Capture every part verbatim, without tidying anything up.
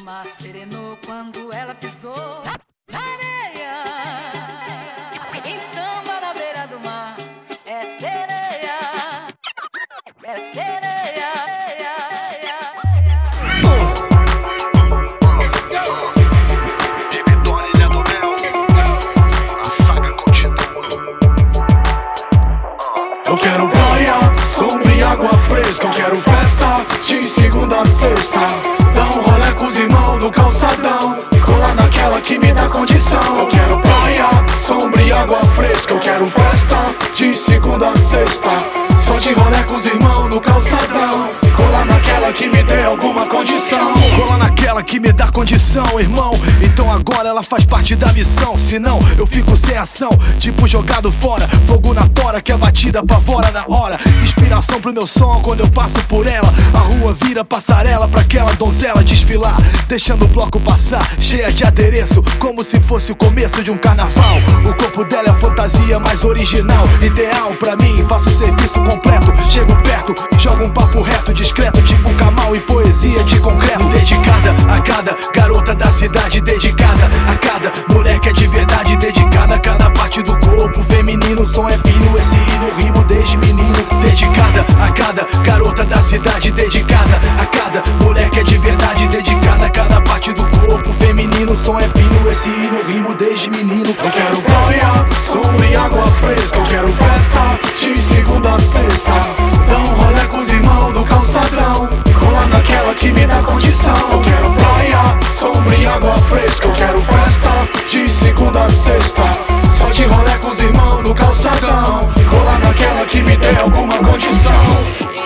mar serenou quando ela pisou na areia. Em samba na beira do mar é sereia, é sereia. Eu quero praia, sombra e água fresca. Eu quero festa de segunda a sexta. Dar um rolê com os irmãos no calçadão, colar naquela que me dá condição. Eu quero praia, sombra e água fresca. Eu quero festa de segunda a sexta. Só de rolê com os irmãos no calçadão, colar naquela que me dê alguma condição. Colar naquela que me dá condição, irmão. Então agora ela faz parte da missão. Senão eu fico sem ação, tipo jogado fora. Fogo na tora que a batida apavora na hora. Inspiração pro meu som quando eu passo por ela. A rua vira passarela pra aquela donzela desfilar, deixando o bloco passar, cheia de adereço, como se fosse o começo de um carnaval. O corpo dela é a fantasia mais original, ideal pra mim, faço o serviço completo. Chego perto, jogo um papo reto, discreto, tipo Kamal e poesia de concreto. Dedicada a cada garota da cidade, dedicada a cada moleque é de verdade, dedicada a cada parte do corpo feminino. O som é fino, esse hino rimo desde menino. Dedicada a cada garota da cidade, dedicada a cada moleque é de verdade, dedicada a cada parte do corpo feminino. O som é fino, esse hino rimo desde menino. Eu quero praia, sombra e água fresca. Eu quero festa de segunda a sexta. Dar um rolê com os irmãos no calçadão, colar naquela que me dá condição. Eu quero praia, sombra e água fresca. Eu quero festa de segunda a sexta. Só de rolê com os irmãos no calçadão, colar naquela que me dê alguma condição.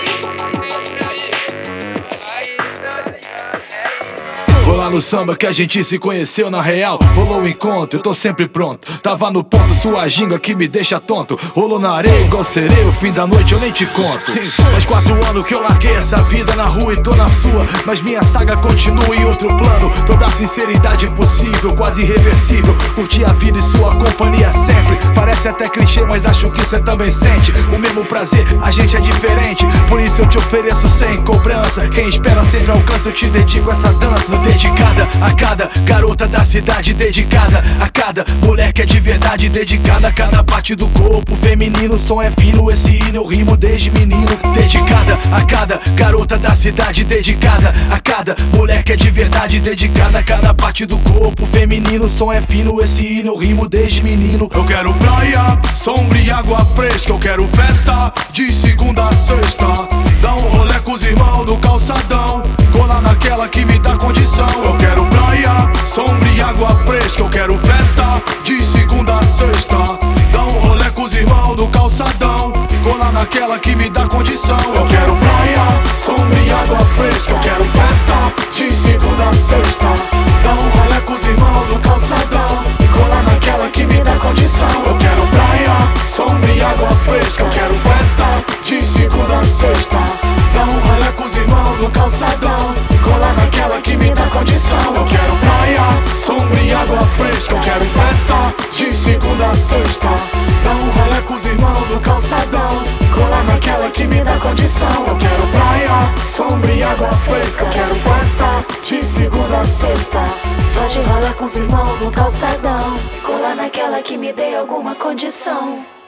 Vou lá no samba que a gente se conheceu na real. Rolou o encontro, eu tô sempre pronto. Tava no ponto, sua ginga que me deixa tonto. Rolou na areia igual sereio, o fim da noite eu nem te conto. Faz quatro anos que eu larguei essa vida na rua e tô na sua, mas minha saga continua em outro plano. Toda a sinceridade possível, quase irreversível. Curti a vida e sua companhia sempre. Parece até clichê, mas acho que cê também sente o mesmo prazer, a gente é diferente. Por isso eu te ofereço sem cobrança. Quem espera sempre alcança, eu te dedico essa dança. Dedicada a cada garota da cidade, dedicada a cada moleque é de verdade, dedicada a cada parte do corpo feminino. O som é fino, esse hino eu rimo desde menino. Dedicada a cada garota da cidade, dedicada a cada moleque é de verdade, dedicada a cada parte do corpo feminino. O som é fino, esse hino eu rimo desde menino. Eu quero praia, sombra e água fresca. Eu quero festa de segunda a sexta. Dar um rolê com os irmãos no calçadão, colar naquela que me dá condição. Eu quero praia, sombra e água fresca. Eu quero festa de segunda a sexta. Dar um rolê com os irmãos no calçadão, colar naquela que me dá condição. Eu quero praia, sombra e água fresca. Eu quero festa de segunda a sexta. Dar um rolê com os irmãos no calçadão, colar naquela que me dá condição. Eu quero praia, sombra e água fresca. Eu quero festa de segunda a sexta. Dar um rolê com os irmãos no calçadão, colar naquela que me dá condição. Eu quero praia, sombra e água fresca. Eu quero festa de segunda a sexta. Dar um rolê com os irmãos no calçadão, colar naquela que me dá condição. Eu quero praia, sombra e água fresca. Eu quero festa de segunda a sexta. Só de rolê com os irmãos no calçadão, colar naquela que me dê alguma condição.